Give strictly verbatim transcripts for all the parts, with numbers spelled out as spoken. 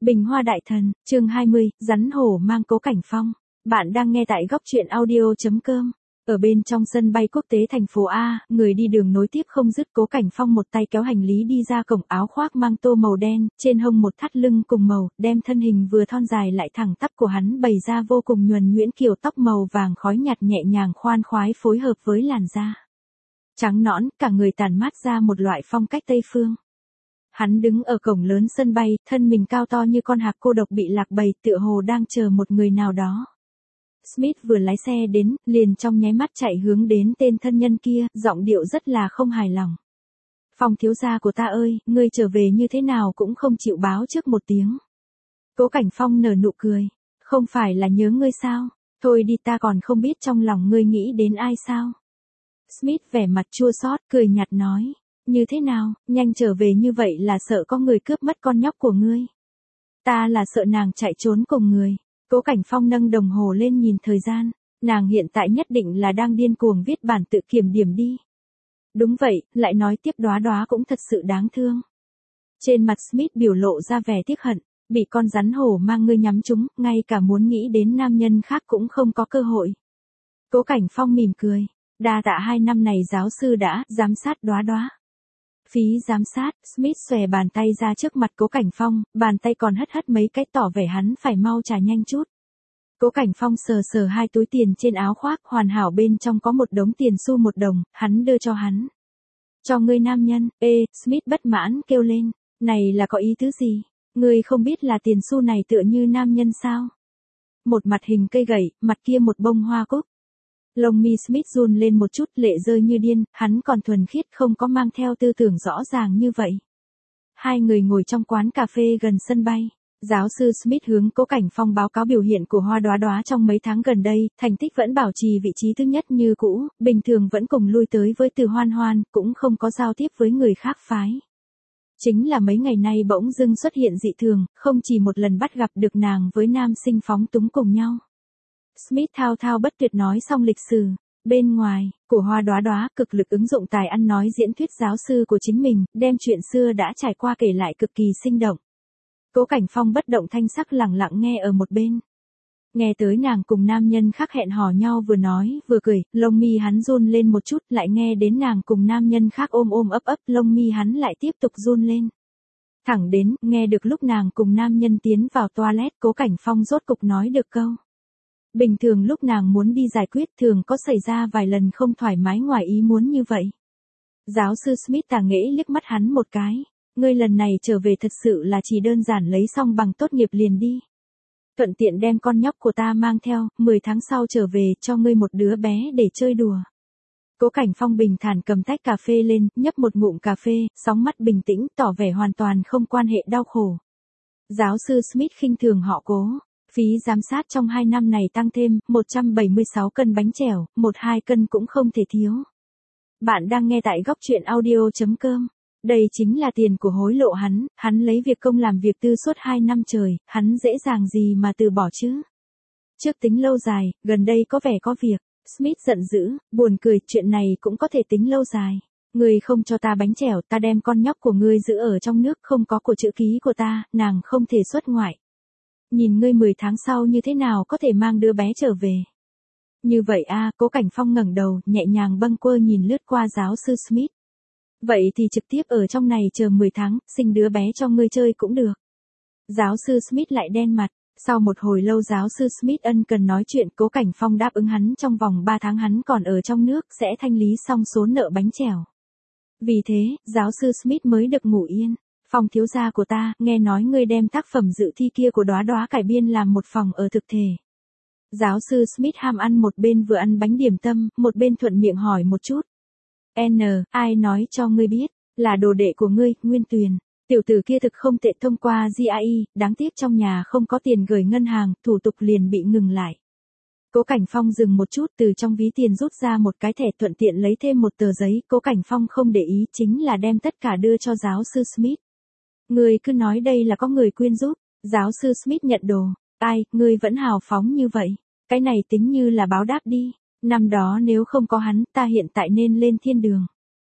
Bình Hoa Đại Thần, chương hai mươi, rắn hổ mang Cố Cảnh Phong. Bạn đang nghe tại góc truyện audio chấm com. Ở bên trong sân bay quốc tế thành phố A, người đi đường nối tiếp không dứt. Cố Cảnh Phong một tay kéo hành lý đi ra cổng, áo khoác mang tô màu đen, trên hông một thắt lưng cùng màu, đem thân hình vừa thon dài lại thẳng tắp của hắn bày ra vô cùng nhuần nhuyễn, kiểu tóc màu vàng khói nhạt nhẹ nhàng khoan khoái phối hợp với làn da trắng nõn, cả người tản mát ra một loại phong cách Tây phương. Hắn đứng ở cổng lớn sân bay, thân mình cao to như con hạc cô độc bị lạc bầy, tựa hồ đang chờ một người nào đó. Smith vừa lái xe đến, liền trong nháy mắt chạy hướng đến tên thân nhân kia, giọng điệu rất là không hài lòng. Phong thiếu gia của ta ơi, ngươi trở về như thế nào cũng không chịu báo trước một tiếng. Cố Cảnh Phong nở nụ cười. Không phải là nhớ ngươi sao? Thôi đi, ta còn không biết trong lòng ngươi nghĩ đến ai sao? Smith vẻ mặt chua xót, cười nhạt nói. Như thế nào, nhanh trở về như vậy là sợ có người cướp mất con nhóc của ngươi. Ta là sợ nàng chạy trốn cùng người. Cố Cảnh Phong nâng đồng hồ lên nhìn thời gian. Nàng hiện tại nhất định là đang điên cuồng viết bản tự kiểm điểm đi. Đúng vậy, lại nói tiếp, Đóa Đóa cũng thật sự đáng thương. Trên mặt Smith biểu lộ ra vẻ tiếc hận. Bị con rắn hổ mang ngươi nhắm trúng, ngay cả muốn nghĩ đến nam nhân khác cũng không có cơ hội. Cố Cảnh Phong mỉm cười. Đa tạ hai năm này giáo sư đã giám sát Đóa Đóa. Phí giám sát. Smith xòe bàn tay ra trước mặt Cố Cảnh Phong, bàn tay còn hất hất mấy cái tỏ vẻ hắn phải mau trả nhanh chút. Cố Cảnh Phong sờ sờ hai túi tiền trên áo khoác, hoàn hảo bên trong có một đống tiền xu một đồng, hắn đưa cho hắn. Cho ngươi nam nhân. Ê, Smith bất mãn kêu lên, này là có ý tứ gì? Ngươi không biết là tiền xu này tựa như nam nhân sao? Một mặt hình cây gậy, mặt kia một bông hoa cúc. Lông mi Smith run lên một chút, lệ rơi như điên, hắn còn thuần khiết không có mang theo tư tưởng rõ ràng như vậy. Hai người ngồi trong quán cà phê gần sân bay. Giáo sư Smith hướng Cố Cảnh Phong báo cáo biểu hiện của Hoa Đóa Đóa trong mấy tháng gần đây, thành tích vẫn bảo trì vị trí thứ nhất như cũ, bình thường vẫn cùng lui tới với Từ Hoan Hoan, cũng không có giao tiếp với người khác phái. Chính là mấy ngày nay bỗng dưng xuất hiện dị thường, không chỉ một lần bắt gặp được nàng với nam sinh phóng túng cùng nhau. Smith thao thao bất tuyệt nói xong lịch sử. Bên ngoài, của Hoa Đóa Đóa cực lực ứng dụng tài ăn nói diễn thuyết giáo sư của chính mình, đem chuyện xưa đã trải qua kể lại cực kỳ sinh động. Cố Cảnh Phong bất động thanh sắc lặng lặng nghe ở một bên. Nghe tới nàng cùng nam nhân khác hẹn hò nhau, vừa nói, vừa cười, lông mi hắn run lên một chút, lại nghe đến nàng cùng nam nhân khác ôm ôm ấp ấp, lông mi hắn lại tiếp tục run lên. Thẳng đến, nghe được lúc nàng cùng nam nhân tiến vào toilet, Cố Cảnh Phong rốt cục nói được câu. Bình thường lúc nàng muốn đi giải quyết thường có xảy ra vài lần không thoải mái ngoài ý muốn như vậy. Giáo sư Smith tà nghễ liếc mắt hắn một cái. Ngươi lần này trở về thật sự là chỉ đơn giản lấy xong bằng tốt nghiệp liền đi. Thuận tiện đem con nhóc của ta mang theo, mười tháng sau trở về cho ngươi một đứa bé để chơi đùa. Cố Cảnh Phong bình thản cầm tách cà phê lên, nhấp một ngụm cà phê, sóng mắt bình tĩnh, tỏ vẻ hoàn toàn không quan hệ đau khổ. Giáo sư Smith khinh thường họ Cố. Phí giám sát trong hai năm này tăng thêm, một trăm bảy mươi sáu cân bánh chèo, một hai cân cũng không thể thiếu. Bạn đang nghe tại góc truyện audio chấm com. Đây chính là tiền của hối lộ hắn, hắn lấy việc công làm việc tư suốt hai năm trời, hắn dễ dàng gì mà từ bỏ chứ. Trước tính lâu dài, gần đây có vẻ có việc. Smith giận dữ, buồn cười, chuyện này cũng có thể tính lâu dài. Ngươi không cho ta bánh chèo, ta đem con nhóc của ngươi giữ ở trong nước, không có của chữ ký của ta, nàng không thể xuất ngoại. Nhìn ngươi mười tháng sau như thế nào có thể mang đứa bé trở về. Như vậy a. Cố Cảnh Phong ngẩng đầu, nhẹ nhàng bâng quơ nhìn lướt qua giáo sư Smith. Vậy thì trực tiếp ở trong này chờ mười tháng, sinh đứa bé cho ngươi chơi cũng được. Giáo sư Smith lại đen mặt. Sau một hồi lâu giáo sư Smith ân cần nói chuyện, Cố Cảnh Phong đáp ứng hắn trong vòng ba tháng hắn còn ở trong nước sẽ thanh lý xong số nợ bánh chèo. Vì thế, giáo sư Smith mới được ngủ yên. Phong thiếu gia của ta, nghe nói ngươi đem tác phẩm dự thi kia của Đóa Đóa cải biên làm một phòng ở thực thể. Giáo sư Smith ham ăn, một bên vừa ăn bánh điểm tâm, một bên thuận miệng hỏi một chút. N, ai nói cho ngươi biết, là đồ đệ của ngươi, Nguyên Tuyền. Tiểu tử kia thực không tệ, thông qua giê i e, đáng tiếc trong nhà không có tiền gửi ngân hàng, thủ tục liền bị ngừng lại. Cố Cảnh Phong dừng một chút, từ trong ví tiền rút ra một cái thẻ, thuận tiện lấy thêm một tờ giấy, Cố Cảnh Phong không để ý, chính là đem tất cả đưa cho giáo sư Smith. Ngươi cứ nói đây là có người quyên giúp. Giáo sư Smith nhận đồ. Ai, ngươi vẫn hào phóng như vậy. Cái này tính như là báo đáp đi. Năm đó nếu không có hắn, ta hiện tại nên lên thiên đường.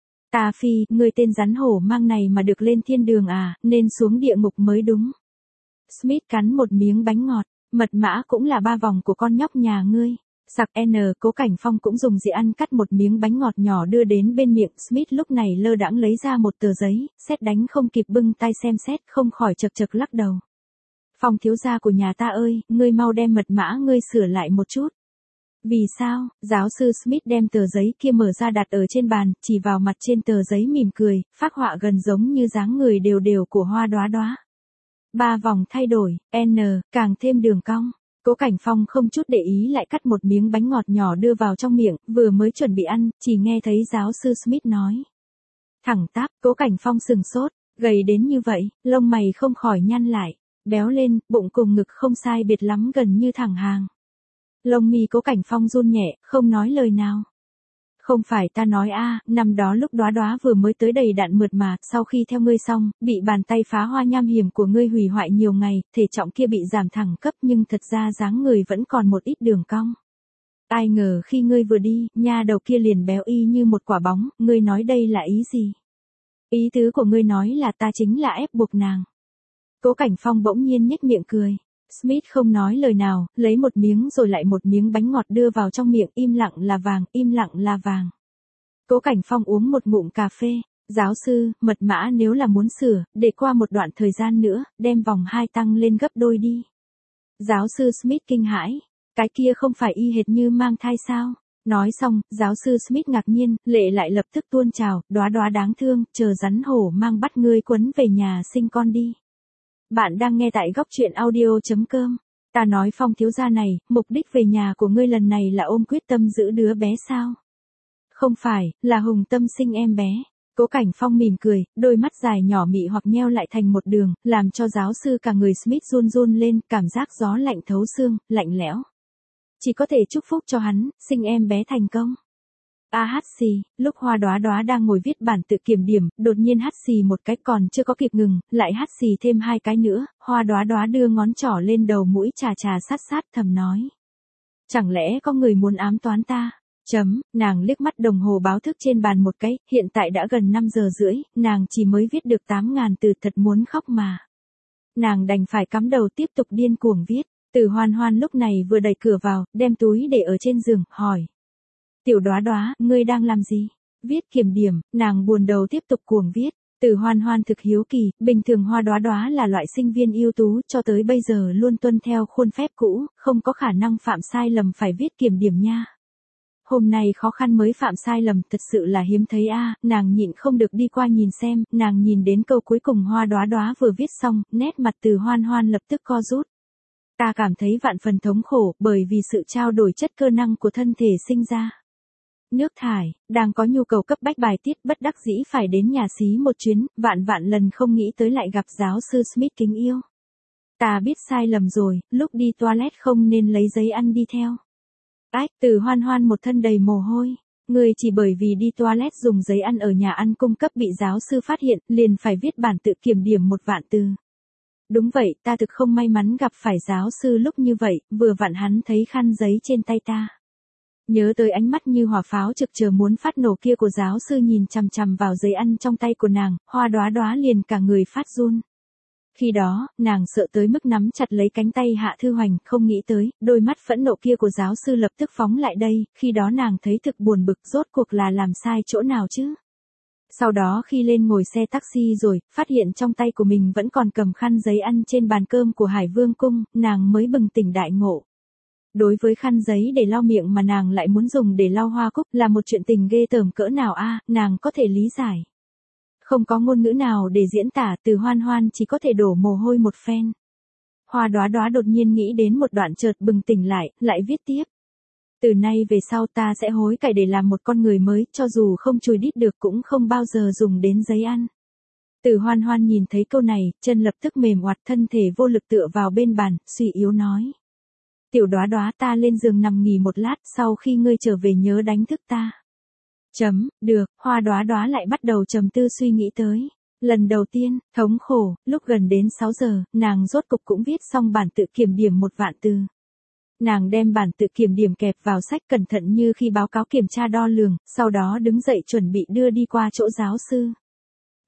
Ta phi, ngươi tên rắn hổ mang này mà được lên thiên đường à, nên xuống địa ngục mới đúng. Smith cắn một miếng bánh ngọt, mật mã cũng là ba vòng của con nhóc nhà ngươi. Sặc N, Cố Cảnh Phong cũng dùng dĩa ăn cắt một miếng bánh ngọt nhỏ đưa đến bên miệng. Smith lúc này lơ đãng lấy ra một tờ giấy, sét đánh không kịp bưng tay xem xét, không khỏi chật chật lắc đầu. Phong thiếu gia của nhà ta ơi, ngươi mau đem mật mã ngươi sửa lại một chút. Vì sao? Giáo sư Smith đem tờ giấy kia mở ra đặt ở trên bàn, chỉ vào mặt trên tờ giấy mỉm cười, phác họa gần giống như dáng người đều đều của Hoa Đóa Đóa. Ba vòng thay đổi, N, càng thêm đường cong. Cố Cảnh Phong không chút để ý lại cắt một miếng bánh ngọt nhỏ đưa vào trong miệng, vừa mới chuẩn bị ăn, chỉ nghe thấy giáo sư Smith nói. Thẳng tắp, Cố Cảnh Phong sừng sốt, gầy đến như vậy, lông mày không khỏi nhăn lại, béo lên, bụng cùng ngực không sai biệt lắm gần như thẳng hàng. Lông mi Cố Cảnh Phong run nhẹ, không nói lời nào. Không phải ta nói a, năm đó lúc Đóa Đóa vừa mới tới đầy đặn mượt mà, sau khi theo ngươi xong, bị bàn tay phá hoa nham hiểm của ngươi hủy hoại nhiều ngày, thể trọng kia bị giảm thẳng cấp nhưng thật ra dáng người vẫn còn một ít đường cong. Ai ngờ khi ngươi vừa đi, nha đầu kia liền béo y như một quả bóng, ngươi nói đây là ý gì? Ý tứ của ngươi nói là ta chính là ép buộc nàng. Cố Cảnh Phong bỗng nhiên nhếch miệng cười. Smith không nói lời nào, lấy một miếng rồi lại một miếng bánh ngọt đưa vào trong miệng, im lặng là vàng, im lặng là vàng. Cố Cảnh Phong uống một ngụm cà phê, giáo sư, mật mã nếu là muốn sửa, để qua một đoạn thời gian nữa, đem vòng hai tăng lên gấp đôi đi. Giáo sư Smith kinh hãi, cái kia không phải y hệt như mang thai sao? Nói xong, giáo sư Smith ngạc nhiên, lệ lại lập tức tuôn trào, Đóa Đóa đáng thương, chờ rắn hổ mang bắt ngươi quấn về nhà sinh con đi. Bạn đang nghe tại góc truyện audio chấm com. Ta nói Phong thiếu gia này, mục đích về nhà của ngươi lần này là ôm quyết tâm giữ đứa bé sao? Không phải, là hùng tâm sinh em bé. Cố Cảnh Phong mỉm cười, đôi mắt dài nhỏ mị hoặc nheo lại thành một đường, làm cho giáo sư cả người Smith run run lên, cảm giác gió lạnh thấu xương, lạnh lẽo. Chỉ có thể chúc phúc cho hắn, sinh em bé thành công. A hắt xì, lúc Hoa Đóa Đóa đang ngồi viết bản tự kiểm điểm, đột nhiên hắt xì một cái còn chưa có kịp ngừng, lại hắt xì thêm hai cái nữa, Hoa Đóa Đóa đưa ngón trỏ lên đầu mũi trà trà sát sát thầm nói. Chẳng lẽ có người muốn ám toán ta? Chấm, nàng liếc mắt đồng hồ báo thức trên bàn một cái, hiện tại đã gần năm giờ rưỡi, nàng chỉ mới viết được tám ngàn từ, thật muốn khóc mà. Nàng đành phải cắm đầu tiếp tục điên cuồng viết, Từ Hoan Hoan lúc này vừa đẩy cửa vào, đem túi để ở trên giường, hỏi. Tiểu Đóa Đóa, ngươi đang làm gì? Viết kiểm điểm, nàng buồn đầu tiếp tục cuồng viết. Từ Hoan Hoan thực hiếu kỳ, bình thường Hoa Đóa Đóa là loại sinh viên ưu tú, cho tới bây giờ luôn tuân theo khuôn phép cũ, không có khả năng phạm sai lầm phải viết kiểm điểm nha. Hôm nay khó khăn mới phạm sai lầm, thật sự là hiếm thấy a, à, nàng nhịn không được đi qua nhìn xem, nàng nhìn đến câu cuối cùng Hoa Đóa Đóa vừa viết xong, nét mặt Từ Hoan Hoan lập tức co rút. Ta cảm thấy vạn phần thống khổ, bởi vì sự trao đổi chất cơ năng của thân thể sinh ra. Nước thải, đang có nhu cầu cấp bách bài tiết, bất đắc dĩ phải đến nhà xí một chuyến, vạn vạn lần không nghĩ tới lại gặp giáo sư Smith kính yêu. Ta biết sai lầm rồi, lúc đi toilet không nên lấy giấy ăn đi theo. Ách, Từ Hoan Hoan một thân đầy mồ hôi. Người chỉ bởi vì đi toilet dùng giấy ăn ở nhà ăn cung cấp bị giáo sư phát hiện, liền phải viết bản tự kiểm điểm một vạn từ. Đúng vậy, ta thực không may mắn gặp phải giáo sư lúc như vậy, vừa vặn hắn thấy khăn giấy trên tay ta. Nhớ tới ánh mắt như hỏa pháo trực chờ muốn phát nổ kia của giáo sư nhìn chằm chằm vào giấy ăn trong tay của nàng, Hoa Đóa Đóa liền cả người phát run. Khi đó, nàng sợ tới mức nắm chặt lấy cánh tay Hạ Thư Hoành, không nghĩ tới, đôi mắt phẫn nộ kia của giáo sư lập tức phóng lại đây, khi đó nàng thấy thực buồn bực, rốt cuộc là làm sai chỗ nào chứ. Sau đó khi lên ngồi xe taxi rồi, phát hiện trong tay của mình vẫn còn cầm khăn giấy ăn trên bàn cơm của Hải Vương Cung, nàng mới bừng tỉnh đại ngộ. Đối với khăn giấy để lau miệng mà nàng lại muốn dùng để lau hoa cúc là một chuyện tình ghê tởm cỡ nào a, à, nàng có thể lý giải. Không có ngôn ngữ nào để diễn tả, Từ Hoan Hoan chỉ có thể đổ mồ hôi một phen. Hoa Đóa Đóa đột nhiên nghĩ đến một đoạn chợt bừng tỉnh lại, lại viết tiếp. Từ nay về sau ta sẽ hối cải để làm một con người mới, cho dù không chùi đít được cũng không bao giờ dùng đến giấy ăn. Từ Hoan Hoan nhìn thấy câu này, chân lập tức mềm oặt, thân thể vô lực tựa vào bên bàn, suy yếu nói. Tiểu Đóa Đóa, ta lên giường nằm nghỉ một lát, sau khi ngươi trở về nhớ đánh thức ta. Chấm, được, Hoa Đóa Đóa lại bắt đầu trầm tư suy nghĩ tới. Lần đầu tiên, thống khổ, lúc gần đến sáu giờ, nàng rốt cục cũng viết xong bản tự kiểm điểm một vạn từ. Nàng đem bản tự kiểm điểm kẹp vào sách cẩn thận như khi báo cáo kiểm tra đo lường, sau đó đứng dậy chuẩn bị đưa đi qua chỗ giáo sư.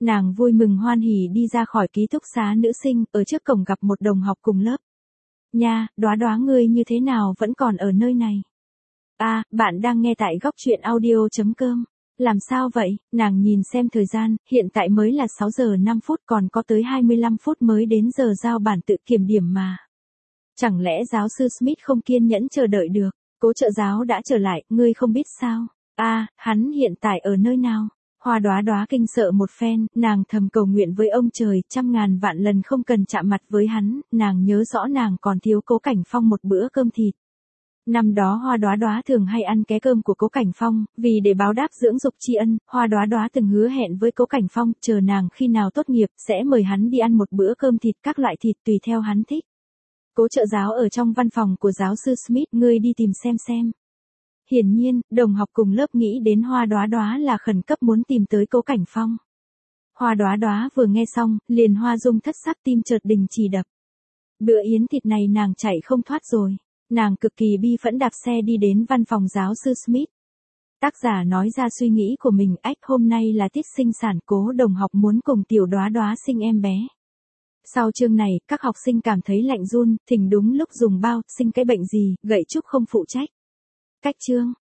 Nàng vui mừng hoan hỉ đi ra khỏi ký túc xá nữ sinh, ở trước cổng gặp một đồng học cùng lớp. Nha, Đóa Đóa ngươi như thế nào vẫn còn ở nơi này? À, bạn đang nghe tại góc truyện audio.com. Làm sao vậy? Nàng nhìn xem thời gian, hiện tại mới là sáu giờ năm phút, còn có tới hai mươi lăm phút mới đến giờ giao bản tự kiểm điểm mà. Chẳng lẽ giáo sư Smith không kiên nhẫn chờ đợi được? Cố trợ giáo đã trở lại, ngươi không biết sao? À, hắn hiện tại ở nơi nào? Hoa Đóa Đóa kinh sợ một phen, nàng thầm cầu nguyện với ông trời, trăm ngàn vạn lần không cần chạm mặt với hắn, nàng nhớ rõ nàng còn thiếu Cố Cảnh Phong một bữa cơm thịt. Năm đó Hoa Đóa Đóa thường hay ăn ké cơm của Cố Cảnh Phong, vì để báo đáp dưỡng dục tri ân, Hoa Đóa Đóa từng hứa hẹn với Cố Cảnh Phong, chờ nàng khi nào tốt nghiệp, sẽ mời hắn đi ăn một bữa cơm thịt, các loại thịt tùy theo hắn thích. Cố trợ giáo ở trong văn phòng của giáo sư Smith, ngươi đi tìm xem xem. Hiển nhiên, đồng học cùng lớp nghĩ đến Hoa Đóa Đóa là khẩn cấp muốn tìm tới Cố Cảnh Phong. Hoa Đóa Đóa vừa nghe xong, liền hoa dung thất sắc, tim chợt đình chỉ đập. Bữa yến thịt này nàng chạy không thoát rồi. Nàng cực kỳ bi phẫn đạp xe đi đến văn phòng giáo sư Smith. Tác giả nói ra suy nghĩ của mình, ách, hôm nay là tiết sinh sản, Cố đồng học muốn cùng tiểu Đóa Đóa sinh em bé. Sau chương này, các học sinh cảm thấy lạnh run, thình đúng lúc dùng bao, sinh cái bệnh gì, gậy trúc không phụ trách. Cách chương.